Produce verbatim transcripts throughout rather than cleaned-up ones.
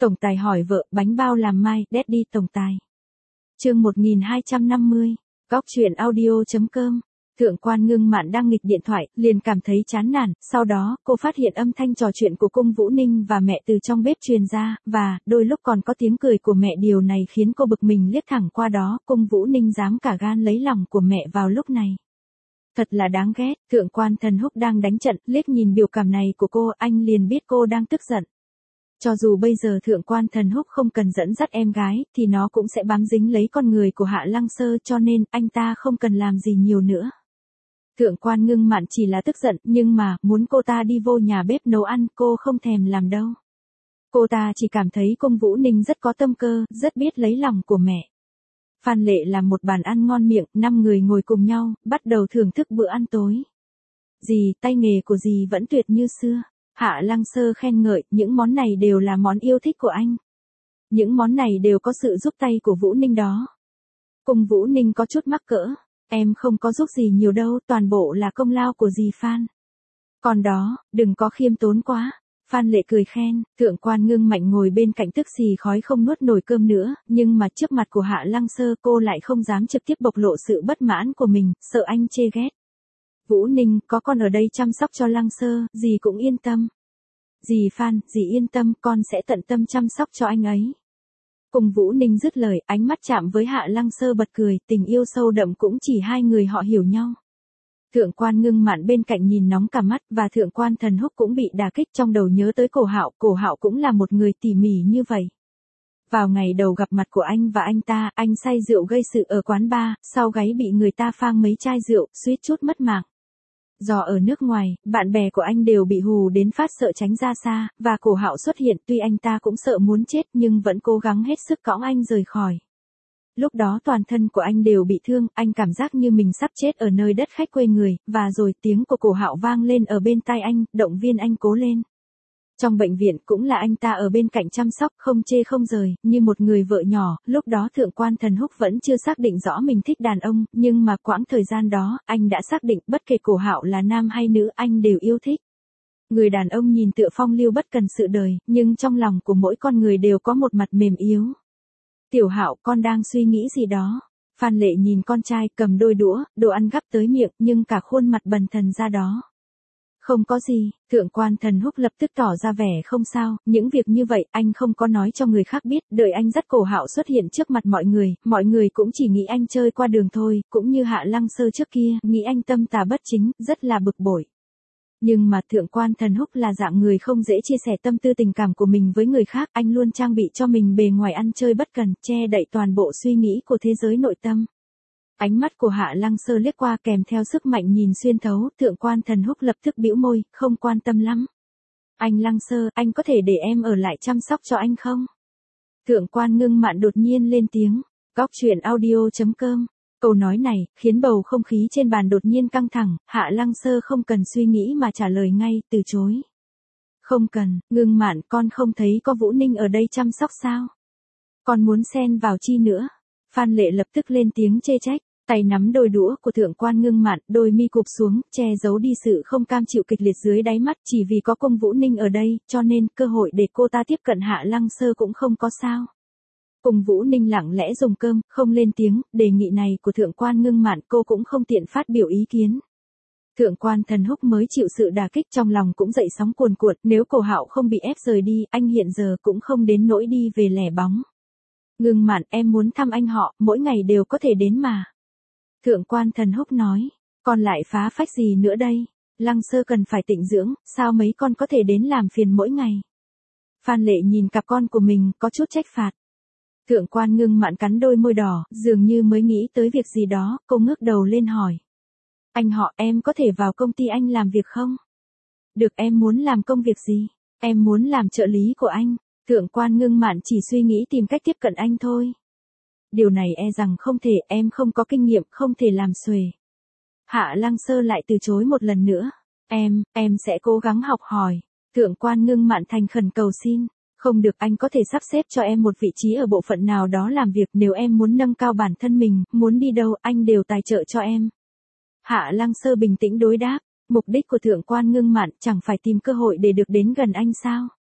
Tổng tài hỏi vợ, bánh bao làm mai, Daddy tổng tài. Chương một nghìn hai trăm năm mươi, Góc truyện audio.com. Thượng quan Ngưng Mạn đang nghịch điện thoại, liền cảm thấy chán nản, sau đó, cô phát hiện âm thanh trò chuyện của Cung Vũ Ninh và mẹ từ trong bếp truyền ra, và, đôi lúc còn có tiếng cười của mẹ, điều này khiến cô bực mình liếc thẳng qua đó, Cung Vũ Ninh dám cả gan lấy lòng của mẹ vào lúc này. Thật là đáng ghét, Thượng quan Thần Húc đang đánh trận, liếc nhìn biểu cảm này của cô, anh liền biết cô đang tức giận. Cho dù bây giờ Thượng quan Thần Húc không cần dẫn dắt em gái, thì nó cũng sẽ bám dính lấy con người của Hạ Lăng Sơ, cho nên, anh ta không cần làm gì nhiều nữa. Thượng quan Ngưng Mạn chỉ là tức giận, nhưng mà, muốn cô ta đi vô nhà bếp nấu ăn, cô không thèm làm đâu. Cô ta chỉ cảm thấy Cung Vũ Ninh rất có tâm cơ, rất biết lấy lòng của mẹ. Phan Lệ làm một bàn ăn ngon miệng, năm người ngồi cùng nhau, bắt đầu thưởng thức bữa ăn tối. Dì, tay nghề của dì vẫn tuyệt như xưa. Hạ Lăng Sơ khen ngợi, những món này đều là món yêu thích của anh. Những món này đều có sự giúp tay của Vũ Ninh đó. Cung Vũ Ninh có chút mắc cỡ. Em không có giúp gì nhiều đâu, toàn bộ là công lao của dì Phan. Còn đó, đừng có khiêm tốn quá. Phan Lệ cười khen, Thượng quan Ngưng Mạnh ngồi bên cạnh tức xì khói không nuốt nổi cơm nữa, nhưng mà trước mặt của Hạ Lăng Sơ cô lại không dám trực tiếp bộc lộ sự bất mãn của mình, sợ anh chê ghét. Vũ Ninh, có con ở đây chăm sóc cho Lăng Sơ, dì cũng yên tâm. Dì Phan, dì yên tâm, con sẽ tận tâm chăm sóc cho anh ấy. Cùng Vũ Ninh dứt lời, ánh mắt chạm với Hạ Lăng Sơ bật cười, tình yêu sâu đậm cũng chỉ hai người họ hiểu nhau. Thượng quan Ngưng Mạn bên cạnh nhìn nóng cả mắt, và Thượng quan Thần Húc cũng bị đả kích, trong đầu nhớ tới Cổ Hạo, Cổ Hạo cũng là một người tỉ mỉ như vậy. Vào ngày đầu gặp mặt của anh và anh ta, anh say rượu gây sự ở quán bar, sau gáy bị người ta phang mấy chai rượu, suýt chút mất mạng. Do ở nước ngoài, bạn bè của anh đều bị hù đến phát sợ tránh ra xa, và Cổ Hạo xuất hiện, tuy anh ta cũng sợ muốn chết nhưng vẫn cố gắng hết sức cõng anh rời khỏi. Lúc đó toàn thân của anh đều bị thương, anh cảm giác như mình sắp chết ở nơi đất khách quê người, và rồi tiếng của Cổ Hạo vang lên ở bên tai anh, động viên anh cố lên. Trong bệnh viện cũng là anh ta ở bên cạnh chăm sóc, không chê không rời, như một người vợ nhỏ, lúc đó Thượng quan Thần Húc vẫn chưa xác định rõ mình thích đàn ông, nhưng mà quãng thời gian đó, anh đã xác định bất kể Cổ Hạo là nam hay nữ anh đều yêu thích. Người đàn ông nhìn tựa phong lưu bất cần sự đời, nhưng trong lòng của mỗi con người đều có một mặt mềm yếu. Tiểu Hạo, con đang suy nghĩ gì đó? Phan Lệ nhìn con trai cầm đôi đũa, đồ ăn gắp tới miệng, nhưng cả khuôn mặt bần thần ra đó. Không có gì, Thượng quan Thần Húc lập tức tỏ ra vẻ không sao, những việc như vậy anh không có nói cho người khác biết, đợi anh dắt Cổ Hạo xuất hiện trước mặt mọi người, mọi người cũng chỉ nghĩ anh chơi qua đường thôi, cũng như Hạ Lăng Sơ trước kia, nghĩ anh tâm tà bất chính, rất là bực bội. Nhưng mà Thượng quan Thần Húc là dạng người không dễ chia sẻ tâm tư tình cảm của mình với người khác, anh luôn trang bị cho mình bề ngoài ăn chơi bất cần, che đậy toàn bộ suy nghĩ của thế giới nội tâm. Ánh mắt của Hạ Lăng Sơ liếc qua kèm theo sức mạnh nhìn xuyên thấu, Thượng quan Thần Húc lập tức bĩu môi, không quan tâm lắm. Anh Lăng Sơ, anh có thể để em ở lại chăm sóc cho anh không? Thượng quan Ngưng Mạn đột nhiên lên tiếng, Góc truyện audio.com. Câu nói này, khiến bầu không khí trên bàn đột nhiên căng thẳng, Hạ Lăng Sơ không cần suy nghĩ mà trả lời ngay, từ chối. Không cần, Ngưng Mạn, con không thấy có Vũ Ninh ở đây chăm sóc sao? Con muốn xen vào chi nữa? Phan Lệ lập tức lên tiếng chê trách, tay nắm đôi đũa của Thượng quan Ngưng Mạn, đôi mi cụp xuống, che giấu đi sự không cam chịu kịch liệt dưới đáy mắt, chỉ vì có Cung Vũ Ninh ở đây, cho nên, cơ hội để cô ta tiếp cận Hạ Lăng Sơ cũng không có sao. Cung Vũ Ninh lặng lẽ dùng cơm, không lên tiếng, đề nghị này của Thượng quan Ngưng Mạn cô cũng không tiện phát biểu ý kiến. Thượng quan Thần Húc mới chịu sự đả kích trong lòng cũng dậy sóng cuồn cuộn, nếu Cổ Hạo không bị ép rời đi, anh hiện giờ cũng không đến nỗi đi về lẻ bóng. Ngưng Mạn, em muốn thăm anh họ, mỗi ngày đều có thể đến mà. Thượng quan Thần Húc nói, con lại phá phách gì nữa đây? Lăng Sơ cần phải tịnh dưỡng, sao mấy con có thể đến làm phiền mỗi ngày? Phan Lệ nhìn cặp con của mình, có chút trách phạt. Thượng quan Ngưng Mạn cắn đôi môi đỏ, dường như mới nghĩ tới việc gì đó, cô ngước đầu lên hỏi. Anh họ, em có thể vào công ty anh làm việc không? Được, em muốn làm công việc gì? Em muốn làm trợ lý của anh. Thượng quan Ngưng Mạn chỉ suy nghĩ tìm cách tiếp cận anh thôi. Điều này e rằng không thể, em không có kinh nghiệm, không thể làm xuề. Hạ Lăng Sơ lại từ chối một lần nữa. Em, em sẽ cố gắng học hỏi. Thượng quan Ngưng Mạn thành khẩn cầu xin. Không được, anh có thể sắp xếp cho em một vị trí ở bộ phận nào đó làm việc, nếu em muốn nâng cao bản thân mình, muốn đi đâu, anh đều tài trợ cho em. Hạ Lăng Sơ bình tĩnh đối đáp, mục đích của Thượng quan Ngưng Mạn chẳng phải tìm cơ hội để được đến gần anh sao?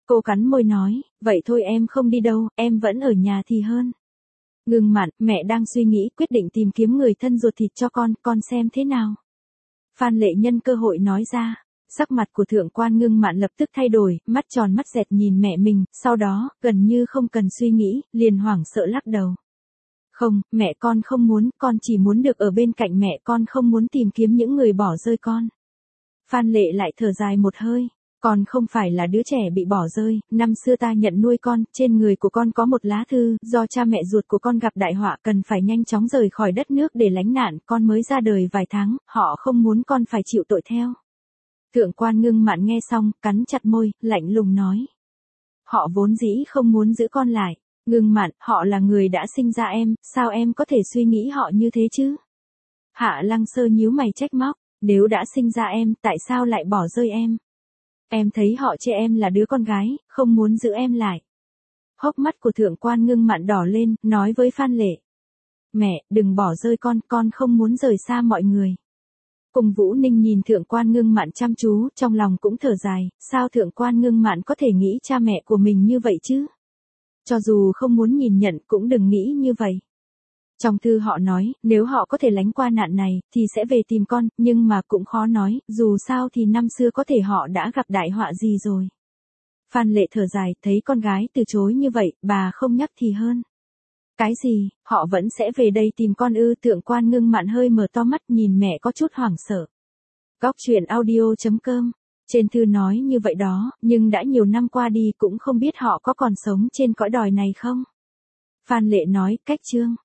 Cô cắn môi nói, vậy thôi em không đi đâu, em vẫn ở nhà thì hơn. Ngưng Mạn, mẹ đang suy nghĩ quyết định tìm kiếm người thân ruột thịt cho con, con xem thế nào. Phan Lệ nhân cơ hội nói ra. Sắc mặt của thượng quan Ngưng Mạn lập tức thay đổi, mắt tròn mắt dẹt nhìn mẹ mình, sau đó, gần như không cần suy nghĩ, liền hoảng sợ lắc đầu. Không, mẹ con không muốn, con chỉ muốn được ở bên cạnh mẹ, con không muốn tìm kiếm những người bỏ rơi con. Phan Lệ lại thở dài một hơi. Con không phải là đứa trẻ bị bỏ rơi, năm xưa ta nhận nuôi con, trên người của con có một lá thư, do cha mẹ ruột của con gặp đại họa cần phải nhanh chóng rời khỏi đất nước để lánh nạn, con mới ra đời vài tháng, họ không muốn con phải chịu tội theo. Thượng quan Ngưng Mạn nghe xong, cắn chặt môi, lạnh lùng nói. Họ vốn dĩ không muốn giữ con lại. Ngưng Mạn, họ là người đã sinh ra em, sao em có thể suy nghĩ họ như thế chứ? Hạ Lăng Sơ nhíu mày trách móc, nếu đã sinh ra em, tại sao lại bỏ rơi em? Em thấy họ chê em là đứa con gái, không muốn giữ em lại. Hốc mắt của thượng quan Ngưng Mạn đỏ lên, nói với Phan Lệ. Mẹ, đừng bỏ rơi con, con không muốn rời xa mọi người. Cùng Vũ Ninh nhìn thượng quan Ngưng Mạn chăm chú, trong lòng cũng thở dài, sao thượng quan Ngưng Mạn có thể nghĩ cha mẹ của mình như vậy chứ? Cho dù không muốn nhìn nhận cũng đừng nghĩ như vậy. Trong thư họ nói, nếu họ có thể lánh qua nạn này, thì sẽ về tìm con, nhưng mà cũng khó nói, dù sao thì năm xưa có thể họ đã gặp đại họa gì rồi. Phan Lệ thở dài, thấy con gái từ chối như vậy, bà không nhắc thì hơn. Cái gì, họ vẫn sẽ về đây tìm con ư? Thượng quan Ngưng Mạn hơi mở to mắt nhìn mẹ có chút hoảng sợ. Góc truyện audio chấm com. Trên thư nói như vậy đó, nhưng đã nhiều năm qua đi cũng không biết họ có còn sống trên cõi đòi này không? Phan Lệ nói, cách chương.